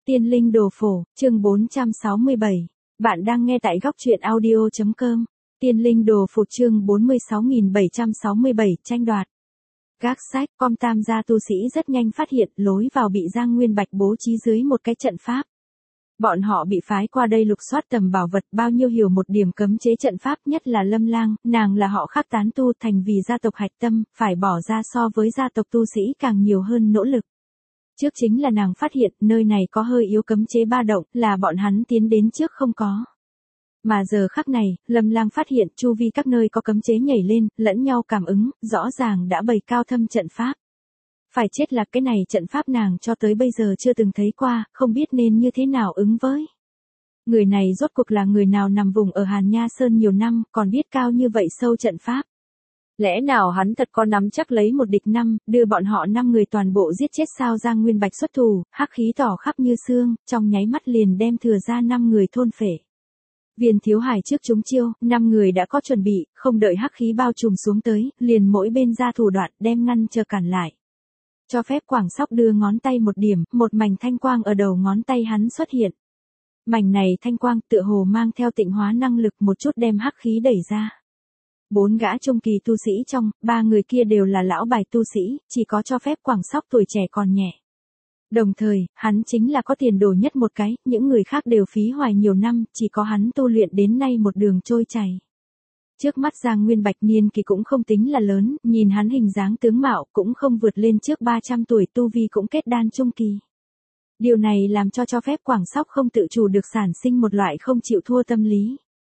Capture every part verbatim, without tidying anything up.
Tiên linh đồ phổ, chương bốn trăm sáu mươi bảy. Bạn đang nghe tại góc truyện audio.com. Tiên linh đồ phổ chương bốn mươi sáu nghìn bảy trăm sáu mươi bảy, tranh đoạt. Gác sách, com tam gia tu sĩ rất nhanh phát hiện lối vào bị Giang Nguyên Bạch bố trí dưới một cái trận pháp. Bọn họ bị phái qua đây lục soát tầm bảo vật, bao nhiêu hiểu một điểm cấm chế trận pháp, nhất là Lâm Lang, nàng là họ Khác tán tu, thành vì gia tộc hạch tâm, phải bỏ ra so với gia tộc tu sĩ càng nhiều hơn nỗ lực. Trước chính là nàng phát hiện nơi này có hơi yếu cấm chế ba động, là bọn hắn tiến đến trước không có. Mà giờ khắc này, Lâm Lang phát hiện chu vi các nơi có cấm chế nhảy lên, lẫn nhau cảm ứng, rõ ràng đã bày cao thâm trận pháp. Phải chết là cái này trận pháp nàng cho tới bây giờ chưa từng thấy qua, không biết nên như thế nào ứng với. Người này rốt cuộc là người nào nằm vùng ở Hàn Nha Sơn nhiều năm, còn biết cao như vậy sâu trận pháp. Lẽ nào hắn thật có nắm chắc lấy một địch năm, đưa bọn họ năm người toàn bộ giết chết sao? Giang Nguyên Bạch xuất thủ, hắc khí tỏ khắp như xương, trong nháy mắt liền đem thừa ra năm người thôn phệ. Viên Thiếu Hải trước chúng chiêu, năm người đã có chuẩn bị, không đợi hắc khí bao trùm xuống tới, liền mỗi bên ra thủ đoạn đem ngăn chờ cản lại. Cho phép Quảng Sóc đưa ngón tay một điểm, một mảnh thanh quang ở đầu ngón tay hắn xuất hiện. Mảnh này thanh quang tựa hồ mang theo tịnh hóa năng lực, một chút đem hắc khí đẩy ra. Bốn gã trung kỳ tu sĩ trong, ba người kia đều là lão bài tu sĩ, chỉ có cho phép Quảng Sóc tuổi trẻ còn nhẹ. Đồng thời, hắn chính là có tiền đồ nhất một cái, những người khác đều phí hoài nhiều năm, chỉ có hắn tu luyện đến nay một đường trôi chảy. Trước mắt Giang Nguyên Bạch niên kỳ cũng không tính là lớn, nhìn hắn hình dáng tướng mạo cũng không vượt lên trước ba trăm tuổi, tu vi cũng kết đan trung kỳ. Điều này làm cho cho phép Quảng Sóc không tự chủ được sản sinh một loại không chịu thua tâm lý.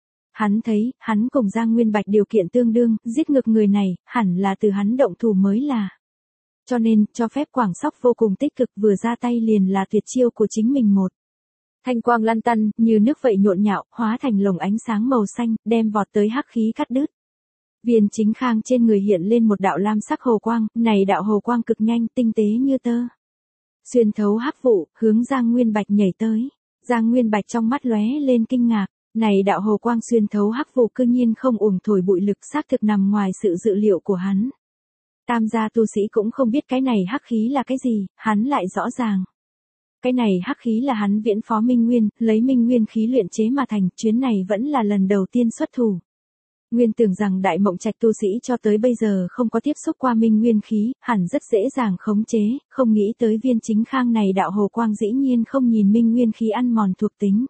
Hắn thấy, hắn cùng Giang Nguyên Bạch điều kiện tương đương, giết ngược người này, hẳn là từ hắn động thủ mới là. Cho nên, cho phép Quảng Sóc vô cùng tích cực, vừa ra tay liền là tuyệt chiêu của chính mình một. Thanh quang lăn tăn, như nước vậy nhộn nhạo, hóa thành lồng ánh sáng màu xanh, đem vọt tới hắc khí cắt đứt. Viên Chính Khang trên người hiện lên một đạo lam sắc hồ quang, này đạo hồ quang cực nhanh, tinh tế như tơ. Xuyên thấu hắc vụ, hướng Giang Nguyên Bạch nhảy tới. Giang Nguyên Bạch trong mắt lóe lên kinh ngạc. Này đạo hồ quang xuyên thấu hắc vụ cư nhiên không uổng thổi bụi lực, xác thực nằm ngoài sự dự liệu của hắn. Tam gia tu sĩ cũng không biết cái này hắc khí là cái gì, hắn lại rõ ràng. Cái này hắc khí là hắn viễn phó Minh Nguyên, lấy Minh Nguyên khí luyện chế mà thành, chuyến này vẫn là lần đầu tiên xuất thủ. Nguyên tưởng rằng Đại Mộng Trạch tu sĩ cho tới bây giờ không có tiếp xúc qua Minh Nguyên khí, hẳn rất dễ dàng khống chế, không nghĩ tới Viên Chính Khang này đạo hồ quang dĩ nhiên không nhìn Minh Nguyên khí ăn mòn thuộc tính.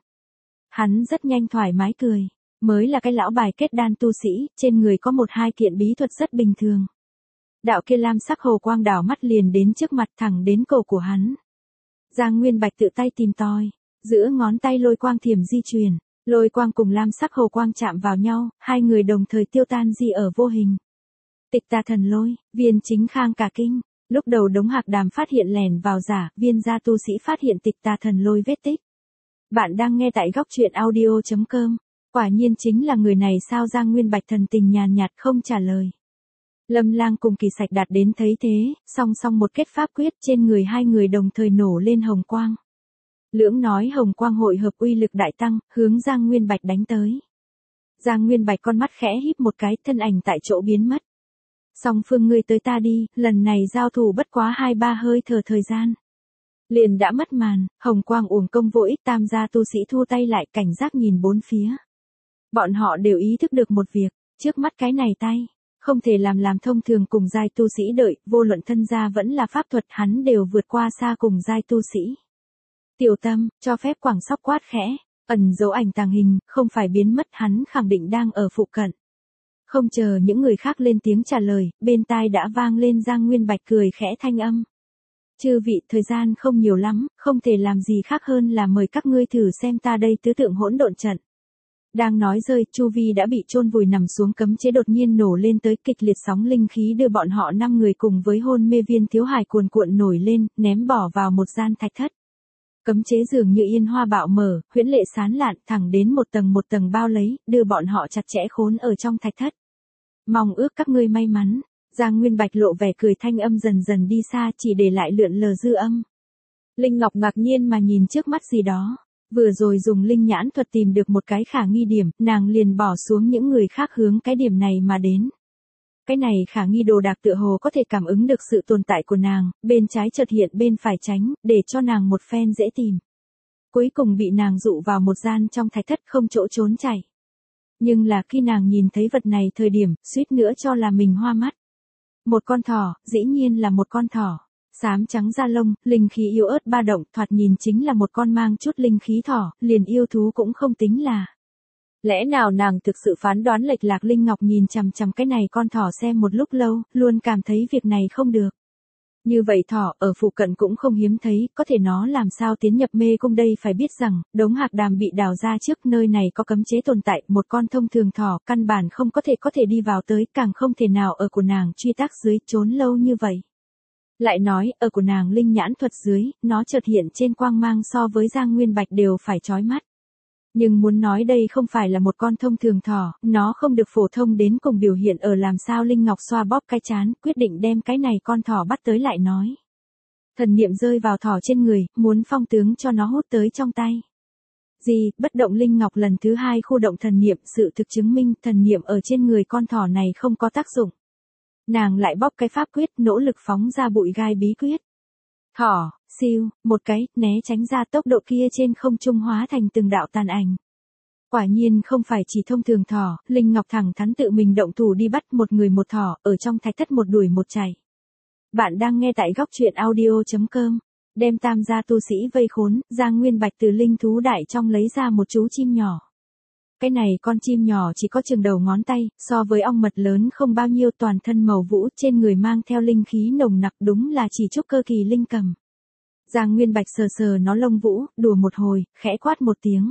Hắn rất nhanh thoải mái cười, mới là cái lão bài kết đan tu sĩ, trên người có một hai kiện bí thuật rất bình thường. Đạo kia lam sắc hồ quang đảo mắt liền đến trước mặt, thẳng đến cổ của hắn. Giang Nguyên Bạch tự tay tìm tòi, giữa ngón tay lôi quang thiểm di chuyển, lôi quang cùng lam sắc hồ quang chạm vào nhau, hai người đồng thời tiêu tan di ở vô hình. Tịch tà thần lôi, Viên Chính Khang cả kinh, lúc đầu Đống Hạc Đàm phát hiện lèn vào giả, Viên gia tu sĩ phát hiện tịch tà thần lôi vết tích. Bạn đang nghe tại góc truyện audio.com. Quả nhiên chính là người này sao? Giang Nguyên Bạch thần tình nhàn nhạt không trả lời. Lâm Lang cùng Kỳ Sạch Đạt đến thấy thế, song song một kết pháp quyết, trên người hai người đồng thời nổ lên hồng quang. Lưỡng nói hồng quang hội hợp uy lực đại tăng, hướng Giang Nguyên Bạch đánh tới. Giang Nguyên Bạch con mắt khẽ híp một cái, thân ảnh tại chỗ biến mất. Song phương ngươi tới ta đi, lần này giao thủ bất quá hai ba hơi thở thời gian. Liền đã mất màn, hồng quang uổng công vô ích, tam gia tu sĩ thu tay lại, cảnh giác nhìn bốn phía. Bọn họ đều ý thức được một việc, trước mắt cái này tay, không thể làm làm thông thường cùng giai tu sĩ đợi, vô luận thân gia vẫn là pháp thuật, hắn đều vượt qua xa cùng giai tu sĩ. Tiểu Tâm, cho phép Quảng Sóc quát khẽ, ẩn dấu ảnh tàng hình, không phải biến mất, hắn khẳng định đang ở phụ cận. Không chờ những người khác lên tiếng trả lời, bên tai đã vang lên Giang Nguyên Bạch cười khẽ thanh âm. Chư vị, thời gian không nhiều lắm, không thể làm gì khác hơn là mời các ngươi thử xem ta đây tứ tượng hỗn độn trận. Đang nói rơi, chu vi đã bị chôn vùi nằm xuống cấm chế đột nhiên nổ lên tới, kịch liệt sóng linh khí đưa bọn họ năm người cùng với hôn mê Viên Thiếu Hải cuồn cuộn nổi lên, ném bỏ vào một gian thạch thất. Cấm chế dường như yên hoa bạo mở, huyễn lệ sán lạn, thẳng đến một tầng một tầng bao lấy, đưa bọn họ chặt chẽ khốn ở trong thạch thất. Mong ước các ngươi may mắn. Giang Nguyên Bạch lộ vẻ cười, thanh âm dần dần đi xa, chỉ để lại lượn lờ dư âm. Linh Ngọc ngạc nhiên mà nhìn trước mắt gì đó. Vừa rồi dùng linh nhãn thuật tìm được một cái khả nghi điểm, nàng liền bỏ xuống những người khác hướng cái điểm này mà đến. Cái này khả nghi đồ đạc tựa hồ có thể cảm ứng được sự tồn tại của nàng, bên trái chợt hiện bên phải tránh, để cho nàng một phen dễ tìm. cuối cùng bị nàng dụ vào một gian trong thạch thất không chỗ trốn chạy. Nhưng là khi nàng nhìn thấy vật này thời điểm, suýt nữa cho là mình hoa mắt. Một con thỏ, dĩ nhiên là một con thỏ. Xám trắng da lông, linh khí yếu ớt ba động, thoạt nhìn chính là một con mang chút linh khí thỏ, liền yêu thú cũng không tính là. Lẽ nào nàng thực sự phán đoán lệch lạc? Linh Ngọc nhìn chằm chằm cái này con thỏ xem một lúc lâu, luôn cảm thấy việc này không được. Như vậy thỏ ở phụ cận cũng không hiếm thấy, có thể nó làm sao tiến nhập mê cung đây? Phải biết rằng, đống hạc đàm bị đào ra trước, nơi này có cấm chế tồn tại, một con thông thường thỏ căn bản không có thể có thể đi vào tới, càng không thể nào ở của nàng truy tác dưới trốn lâu như vậy. Lại nói, ở của nàng linh nhãn thuật dưới, nó chợt hiện trên quang mang so với Giang Nguyên Bạch đều phải chói mắt. Nhưng muốn nói đây không phải là một con thông thường thỏ, nó không được phổ thông đến cùng biểu hiện ở làm sao. Linh Ngọc xoa bóp cái chán, quyết định đem cái này con thỏ bắt tới lại nói. Thần niệm rơi vào thỏ trên người, muốn phong tướng cho nó hút tới trong tay. Gì, bất động. Linh Ngọc lần thứ hai khu động thần niệm, sự thực chứng minh thần niệm ở trên người con thỏ này không có tác dụng. Nàng lại bóp cái pháp quyết, nỗ lực phóng ra bụi gai bí quyết. Thỏ, siêu, một cái, né tránh ra, tốc độ kia trên không trung hóa thành từng đạo tàn ảnh. Quả nhiên không phải chỉ thông thường thỏ, Linh Ngọc thẳng thắn tự mình động thủ đi bắt một người một thỏ, ở trong thạch thất một đuổi một chạy. Bạn đang nghe tại góc truyện audio chấm com. Đem tam gia tu sĩ vây khốn, Giang Nguyên Bạch từ linh thú đại trong lấy ra một chú chim nhỏ. Cái này con chim nhỏ chỉ có chừng đầu ngón tay, so với ong mật lớn không bao nhiêu, toàn thân màu vũ, trên người mang theo linh khí nồng nặc, đúng là chỉ trúc cơ kỳ linh cầm. Giang Nguyên Bạch sờ sờ nó lông vũ, đùa một hồi, khẽ quát một tiếng.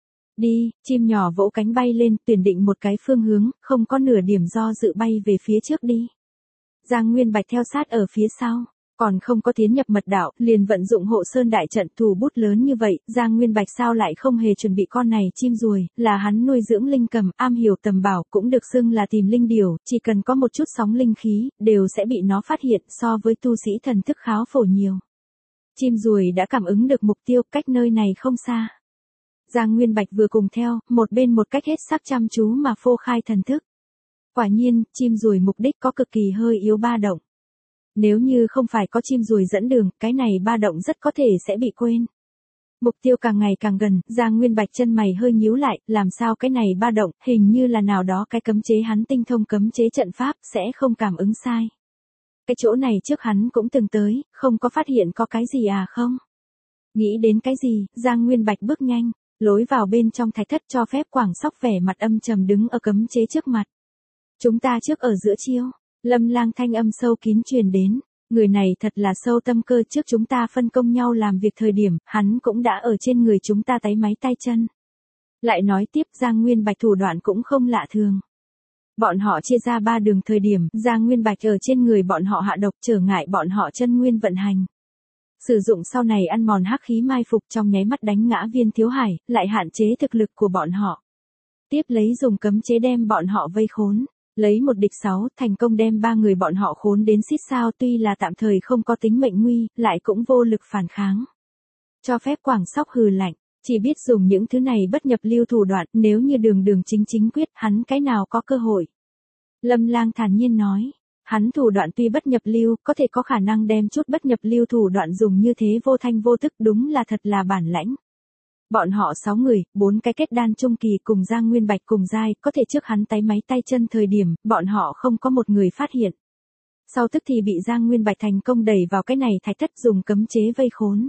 Đi, chim nhỏ vỗ cánh bay lên, tuyển định một cái phương hướng, không có nửa điểm do dự bay về phía trước đi. Giang Nguyên Bạch theo sát ở phía sau. Còn không có tiến nhập mật đạo, liền vận dụng hộ sơn đại trận, thủ bút lớn như vậy, Giang Nguyên Bạch sao lại không hề chuẩn bị con này chim ruồi, là hắn nuôi dưỡng linh cầm, am hiểu tầm bảo, cũng được xưng là tìm linh điểu, chỉ cần có một chút sóng linh khí, đều sẽ bị nó phát hiện, so với tu sĩ thần thức kháo phổ nhiều. Chim ruồi đã cảm ứng được mục tiêu, cách nơi này không xa. Giang Nguyên Bạch vừa cùng theo, một bên một cách hết sắc chăm chú mà phô khai thần thức. Quả nhiên, chim ruồi mục đích có cực kỳ hơi yếu ba động. Nếu như không phải có chim ruồi dẫn đường, cái này ba động rất có thể sẽ bị quên. Mục tiêu càng ngày càng gần, Giang Nguyên Bạch chân mày hơi nhíu lại, làm sao cái này ba động, hình như là nào đó cái cấm chế hắn tinh thông cấm chế trận pháp, sẽ không cảm ứng sai. Cái chỗ này trước hắn cũng từng tới, không có phát hiện có cái gì à không? Nghĩ đến cái gì, Giang Nguyên Bạch bước nhanh, lối vào bên trong thạch thất, cho phép Quảng Sóc vẻ mặt âm trầm đứng ở cấm chế trước mặt. Chúng ta trước ở giữa chiêu. Lâm Lang thanh âm sâu kín truyền đến, người này thật là sâu tâm cơ, trước chúng ta phân công nhau làm việc thời điểm, hắn cũng đã ở trên người chúng ta táy máy tay chân. Lại nói tiếp, Giang Nguyên Bạch thủ đoạn cũng không lạ thường. Bọn họ chia ra ba đường thời điểm, Giang Nguyên Bạch ở trên người bọn họ hạ độc, trở ngại bọn họ chân nguyên vận hành. Sử dụng sau này ăn mòn hắc khí mai phục, trong nháy mắt đánh ngã Viên Thiếu Hải, lại hạn chế thực lực của bọn họ. Tiếp lấy dùng cấm chế đem bọn họ vây khốn. Lấy một địch sáu, thành công đem ba người bọn họ khốn đến xít sao, tuy là tạm thời không có tính mệnh nguy, lại cũng vô lực phản kháng. Cho phép Quảng Sóc hừ lạnh, chỉ biết dùng những thứ này bất nhập lưu thủ đoạn, nếu như đường đường chính chính quyết, hắn cái nào có cơ hội. Lâm Lang thản nhiên nói, hắn thủ đoạn tuy bất nhập lưu, có thể có khả năng đem chút bất nhập lưu thủ đoạn dùng như thế vô thanh vô tức, đúng là thật là bản lãnh. Bọn họ sáu người, bốn cái kết đan trung kỳ cùng Giang Nguyên Bạch cùng giai, có thể trước hắn táy máy tay chân thời điểm, bọn họ không có một người phát hiện. Sau tức thì bị Giang Nguyên Bạch thành công đẩy vào cái này thạch thất, dùng cấm chế vây khốn.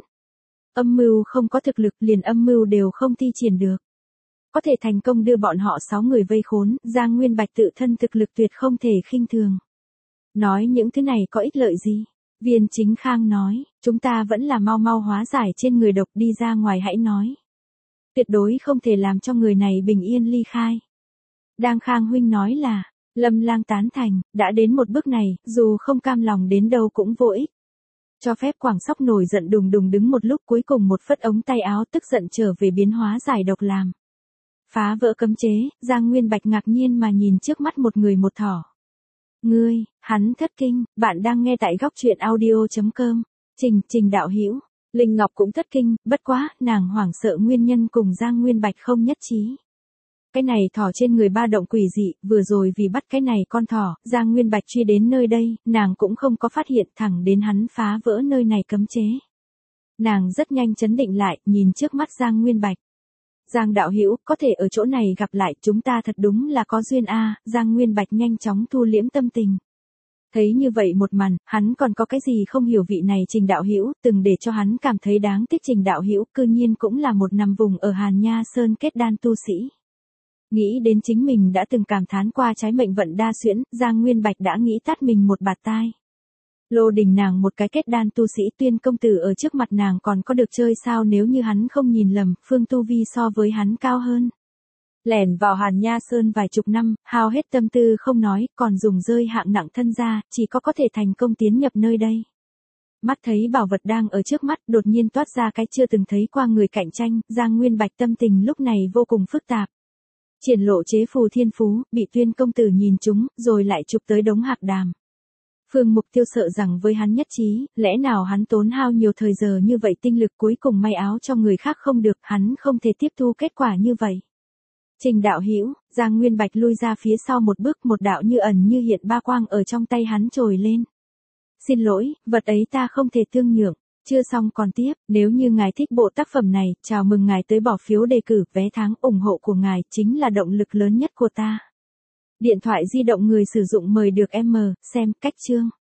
Âm mưu không có thực lực, liền âm mưu đều không thi triển được. Có thể thành công đưa bọn họ sáu người vây khốn, Giang Nguyên Bạch tự thân thực lực tuyệt không thể khinh thường. Nói những thứ này có ích lợi gì? Viên Chính Khang nói, chúng ta vẫn là mau mau hóa giải trên người độc, đi ra ngoài hãy nói. Tuyệt đối không thể làm cho người này bình yên ly khai. Đang Khang huynh nói là, Lâm Lang tán thành, đã đến một bước này, dù không cam lòng đến đâu cũng vô ích. Cho phép Quảng Sóc nổi giận đùng đùng đứng một lúc, cuối cùng một phất ống tay áo, tức giận trở về biến hóa giải độc làm. Phá vỡ cấm chế, Giang Nguyên Bạch ngạc nhiên mà nhìn trước mắt một người một thỏ. Ngươi, hắn thất kinh, bạn đang nghe tại góc truyện audio chấm com. Trình, Trình đạo hữu. Linh Ngọc cũng thất kinh, bất quá, nàng hoảng sợ nguyên nhân cùng Giang Nguyên Bạch không nhất trí. Cái này thỏ trên người ba động quỷ dị, vừa rồi vì bắt cái này con thỏ, Giang Nguyên Bạch truy đến nơi đây, nàng cũng không có phát hiện, thẳng đến hắn phá vỡ nơi này cấm chế. Nàng rất nhanh chấn định lại, nhìn trước mắt Giang Nguyên Bạch. Giang đạo hữu, có thể ở chỗ này gặp lại, chúng ta thật đúng là có duyên a. Giang Nguyên Bạch nhanh chóng thu liễm tâm tình. Thấy như vậy một màn, hắn còn có cái gì không hiểu vị này Trình đạo hữu, từng để cho hắn cảm thấy đáng tiếc. Trình đạo hữu cư nhiên cũng là một nằm vùng ở Hàn Nha Sơn kết đan tu sĩ. Nghĩ đến chính mình đã từng cảm thán qua trái mệnh vận đa xuyễn, Giang Nguyên Bạch đã nghĩ tát mình một bạt tai. Lô Đình nàng một cái kết đan tu sĩ Tuyên công tử ở trước mặt nàng còn có được chơi sao, nếu như hắn không nhìn lầm, phương tu vi so với hắn cao hơn. Lẻn vào Hàn Nha Sơn vài chục năm, hao hết tâm tư không nói, còn dùng rơi hạng nặng thân ra, chỉ có có thể thành công tiến nhập nơi đây. Mắt thấy bảo vật đang ở trước mắt, đột nhiên toát ra cái chưa từng thấy qua người cạnh tranh, Giang Nguyên Bạch tâm tình lúc này vô cùng phức tạp. Triển lộ chế phù thiên phú, bị Tuyên công tử nhìn trúng, rồi lại chụp tới đống hạc đàm. Phương Mục Tiêu sợ rằng với hắn nhất trí, lẽ nào hắn tốn hao nhiều thời giờ như vậy tinh lực cuối cùng may áo cho người khác không được, hắn không thể tiếp thu kết quả như vậy. Trình đạo hữu, Giang Nguyên Bạch lui ra phía sau một bước, một đạo như ẩn như hiện ba quang ở trong tay hắn trồi lên. Xin lỗi, vật ấy ta không thể thương nhượng. Chưa xong còn tiếp, nếu như ngài thích bộ tác phẩm này, chào mừng ngài tới bỏ phiếu đề cử, vé tháng ủng hộ của ngài chính là động lực lớn nhất của ta. Điện thoại di động người sử dụng mời được em xem cách chương.